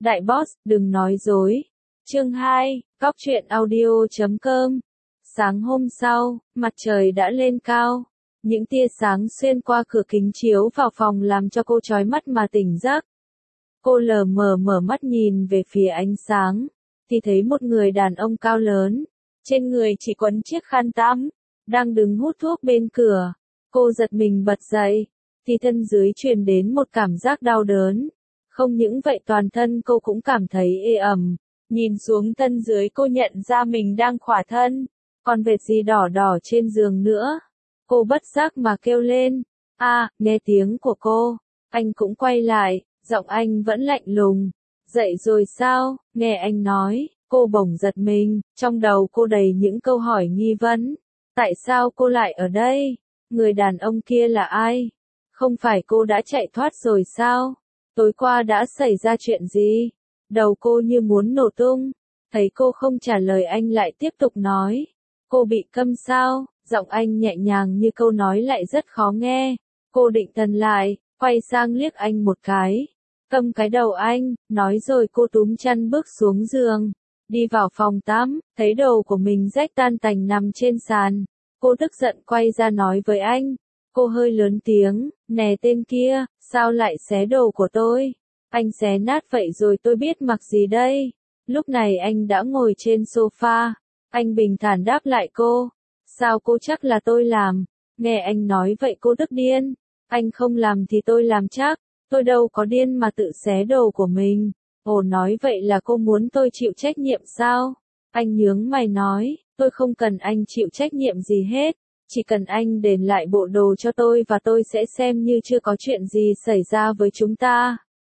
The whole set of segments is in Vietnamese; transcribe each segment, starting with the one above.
Đại boss, đừng nói dối. Chương 2, Góc truyện audio.com. Sáng hôm sau, mặt trời đã lên cao. Những tia sáng xuyên qua cửa kính chiếu vào phòng làm cho cô chói mắt mà tỉnh giấc. Cô lờ mờ mở mắt nhìn về phía ánh sáng, thì thấy một người đàn ông cao lớn, trên người chỉ quấn chiếc khăn tắm, đang đứng hút thuốc bên cửa. Cô giật mình bật dậy, thì thân dưới truyền đến một cảm giác đau đớn. Không những vậy toàn thân cô cũng cảm thấy ê ẩm. Nhìn xuống thân dưới cô nhận ra mình đang khỏa thân, còn vệt gì đỏ đỏ trên giường nữa. Cô bất giác mà kêu lên. Nghe tiếng của cô, anh cũng quay lại, giọng anh vẫn lạnh lùng. Dậy rồi sao? Nghe anh nói, cô bỗng giật mình, trong đầu cô đầy những câu hỏi nghi vấn. Tại sao cô lại ở đây? Người đàn ông kia là ai? Không phải cô đã chạy thoát rồi sao? Tối qua đã xảy ra chuyện gì? Đầu cô như muốn nổ tung. Thấy cô không trả lời anh lại tiếp tục nói. Cô bị câm sao? Giọng anh nhẹ nhàng như câu nói lại rất khó nghe. Cô định thần lại, quay sang liếc anh một cái. Câm cái đầu anh, nói rồi cô túm chăn bước xuống giường. Đi vào phòng tắm, thấy đồ của mình rách tan tành nằm trên sàn. Cô tức giận quay ra nói với anh. Cô hơi lớn tiếng, nè tên kia, sao lại xé đồ của tôi? Anh xé nát vậy rồi tôi biết mặc gì đây? Lúc này anh đã ngồi trên sofa. Anh bình thản đáp lại cô. Sao cô chắc là tôi làm? Nghe anh nói vậy cô tức điên. Anh không làm thì tôi làm chắc. Tôi đâu có điên mà tự xé đồ của mình. Ồ, nói vậy là cô muốn tôi chịu trách nhiệm sao? Anh nhướng mày nói, tôi không cần anh chịu trách nhiệm gì hết. Chỉ cần anh đền lại bộ đồ cho tôi và tôi sẽ xem như chưa có chuyện gì xảy ra với chúng ta.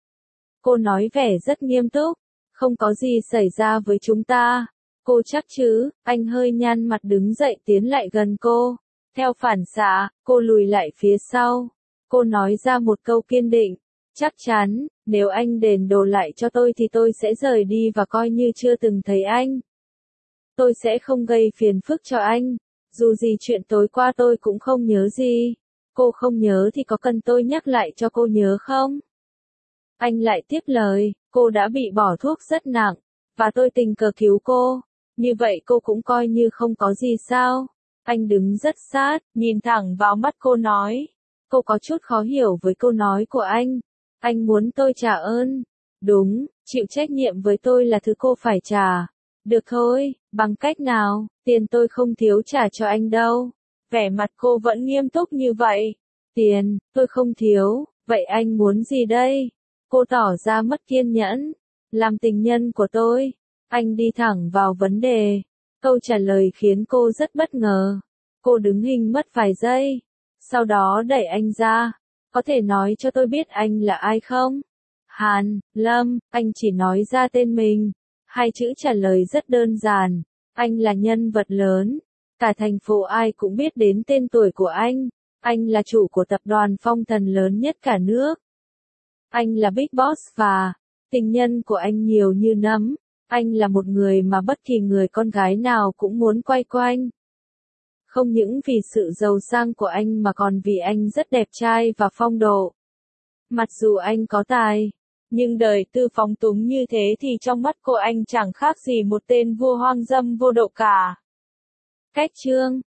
Cô nói vẻ rất nghiêm túc. Không có gì xảy ra với chúng ta. Cô chắc chứ? Anh hơi nhăn mặt đứng dậy tiến lại gần cô. Theo phản xạ, cô lùi lại phía sau. Cô nói ra một câu kiên định. Chắc chắn, nếu anh đền đồ lại cho tôi thì tôi sẽ rời đi và coi như chưa từng thấy anh. Tôi sẽ không gây phiền phức cho anh. Dù gì chuyện tối qua tôi cũng không nhớ gì. Cô không nhớ thì có cần tôi nhắc lại cho cô nhớ không? Anh lại tiếp lời, cô đã bị bỏ thuốc rất nặng, và tôi tình cờ cứu cô. Như vậy cô cũng coi như không có gì sao? Anh đứng rất sát, nhìn thẳng vào mắt cô nói. Cô có chút khó hiểu với câu nói của anh. Anh muốn tôi trả ơn. Đúng, chịu trách nhiệm với tôi là thứ cô phải trả. Được thôi, bằng cách nào? Tiền tôi không thiếu trả cho anh đâu. Vẻ mặt cô vẫn nghiêm túc như vậy. Tiền, tôi không thiếu, vậy anh muốn gì đây? Cô tỏ ra mất kiên nhẫn. Làm tình nhân của tôi. Anh đi thẳng vào vấn đề. Câu trả lời khiến cô rất bất ngờ. Cô đứng hình mất vài giây. Sau đó đẩy anh ra. Có thể nói cho tôi biết anh là ai không? Hàn, Lâm, anh chỉ nói ra tên mình. Hai chữ trả lời rất đơn giản. Anh là nhân vật lớn. Cả thành phố ai cũng biết đến tên tuổi của anh. Anh là chủ của tập đoàn phong thần lớn nhất cả nước. Anh là Big Boss và tình nhân của anh nhiều như nấm. Anh là một người mà bất kỳ người con gái nào cũng muốn quay quanh. Không những vì sự giàu sang của anh mà còn vì anh rất đẹp trai và phong độ. Mặc dù anh có tài, nhưng đời tư phóng túng như thế thì trong mắt cô anh chẳng khác gì một tên vua hoang dâm vô độ cả. Cách chương